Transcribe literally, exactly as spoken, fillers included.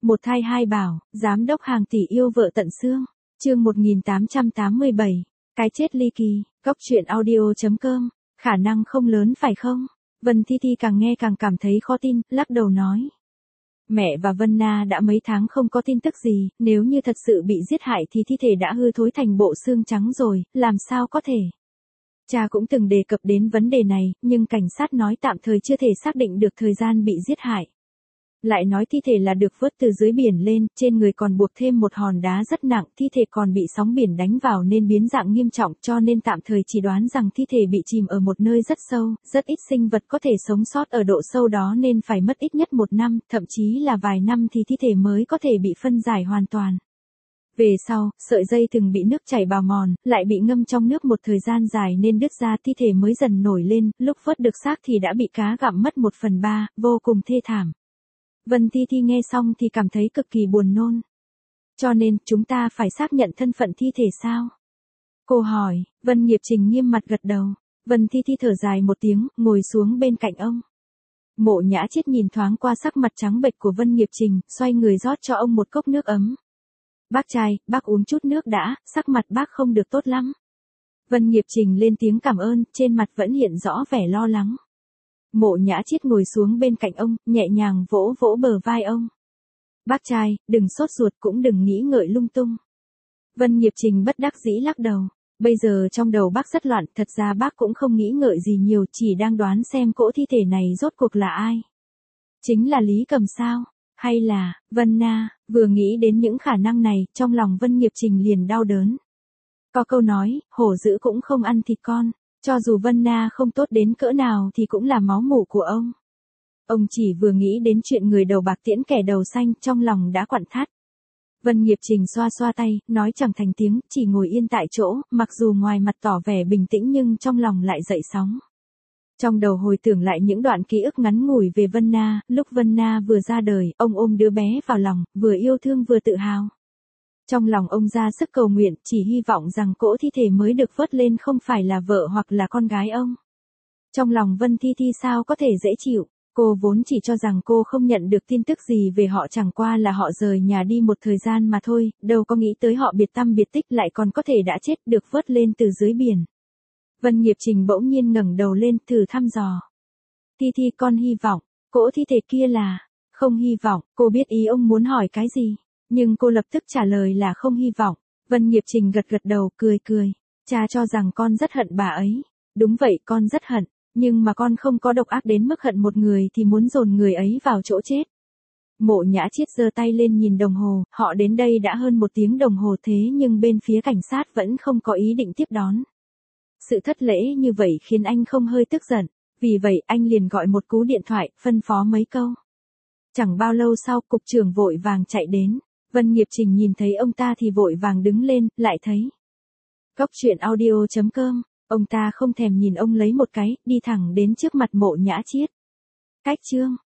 Một thai hai bảo, giám đốc hàng tỷ yêu vợ tận xương. Chương một nghìn tám trăm tám mươi bảy. Cái chết ly kỳ. Góc truyện audio chấm com. Khả năng không lớn phải không? Vân Thi Thi càng nghe càng cảm thấy khó tin, lắc đầu nói. Mẹ và Vân Na đã mấy tháng không có tin tức gì, nếu như thật sự bị giết hại thì thi thể đã hư thối thành bộ xương trắng rồi, làm sao có thể? Cha cũng từng đề cập đến vấn đề này, nhưng cảnh sát nói tạm thời chưa thể xác định được thời gian bị giết hại. Lại nói thi thể là được vớt từ dưới biển lên, trên người còn buộc thêm một hòn đá rất nặng, thi thể còn bị sóng biển đánh vào nên biến dạng nghiêm trọng, cho nên tạm thời chỉ đoán rằng thi thể bị chìm ở một nơi rất sâu, rất ít sinh vật có thể sống sót ở độ sâu đó nên phải mất ít nhất một năm, thậm chí là vài năm thì thi thể mới có thể bị phân giải hoàn toàn. Về sau, sợi dây từng bị nước chảy bào mòn, lại bị ngâm trong nước một thời gian dài nên đứt ra, thi thể mới dần nổi lên, lúc vớt được xác thì đã bị cá gặm mất một phần ba, vô cùng thê thảm. Vân Thi Thi nghe xong thì cảm thấy cực kỳ buồn nôn. Cho nên, chúng ta phải xác nhận thân phận thi thể sao? Cô hỏi, Vân Nghiệp Trình nghiêm mặt gật đầu. Vân Thi Thi thở dài một tiếng, ngồi xuống bên cạnh ông. Mộ Nhã Chiết nhìn thoáng qua sắc mặt trắng bệch của Vân Nghiệp Trình, xoay người rót cho ông một cốc nước ấm. Bác trai, bác uống chút nước đã, sắc mặt bác không được tốt lắm. Vân Nghiệp Trình lên tiếng cảm ơn, trên mặt vẫn hiện rõ vẻ lo lắng. Mộ Nhã Chiết ngồi xuống bên cạnh ông, nhẹ nhàng vỗ vỗ bờ vai ông. Bác trai, đừng sốt ruột cũng đừng nghĩ ngợi lung tung. Vân Nghiệp Trình bất đắc dĩ lắc đầu. Bây giờ trong đầu bác rất loạn, thật ra bác cũng không nghĩ ngợi gì nhiều, chỉ đang đoán xem cỗ thi thể này rốt cuộc là ai. Chính là Lý Cầm sao? Hay là, Vân Na? Vừa nghĩ đến những khả năng này, trong lòng Vân Nghiệp Trình liền đau đớn. Có câu nói, hổ dữ cũng không ăn thịt con. Cho dù Vân Na không tốt đến cỡ nào thì cũng là máu mủ của ông. Ông chỉ vừa nghĩ đến chuyện người đầu bạc tiễn kẻ đầu xanh, trong lòng đã quặn thắt. Vân Nghiệp Trình xoa xoa tay, nói chẳng thành tiếng, chỉ ngồi yên tại chỗ, mặc dù ngoài mặt tỏ vẻ bình tĩnh nhưng trong lòng lại dậy sóng. Trong đầu hồi tưởng lại những đoạn ký ức ngắn ngủi về Vân Na, lúc Vân Na vừa ra đời, ông ôm đứa bé vào lòng, vừa yêu thương vừa tự hào. Trong lòng ông ra sức cầu nguyện, chỉ hy vọng rằng cỗ thi thể mới được vớt lên không phải là vợ hoặc là con gái ông. Trong lòng Vân Thi Thi sao có thể dễ chịu, cô vốn chỉ cho rằng cô không nhận được tin tức gì về họ, chẳng qua là họ rời nhà đi một thời gian mà thôi, đâu có nghĩ tới họ biệt tăm biệt tích lại còn có thể đã chết được vớt lên từ dưới biển. Vân Nghiệp Trình bỗng nhiên ngẩng đầu lên, thử thăm dò. Thi Thi, con hy vọng, cỗ thi thể kia là, không hy vọng, cô biết ý ông muốn hỏi cái gì. Nhưng cô lập tức trả lời là không hy vọng. Vân Nghiệp Trình gật gật đầu, cười cười. Cha cho rằng con rất hận bà ấy. Đúng vậy, con rất hận. Nhưng mà con không có độc ác đến mức hận một người thì muốn dồn người ấy vào chỗ chết. Mộ Nhã Chiết giơ tay lên nhìn đồng hồ, họ đến đây đã hơn một tiếng đồng hồ thế nhưng bên phía cảnh sát vẫn không có ý định tiếp đón. Sự thất lễ như vậy khiến anh không hơi tức giận. Vì vậy anh liền gọi một cú điện thoại, phân phó mấy câu. Chẳng bao lâu sau, cục trưởng vội vàng chạy đến. Vân Nghiệp Trình nhìn thấy ông ta thì vội vàng đứng lên, lại thấy. Góc truyện audio chấm com, ông ta không thèm nhìn ông lấy một cái, đi thẳng đến trước mặt Mộ Nhã Chiết. Cách chương.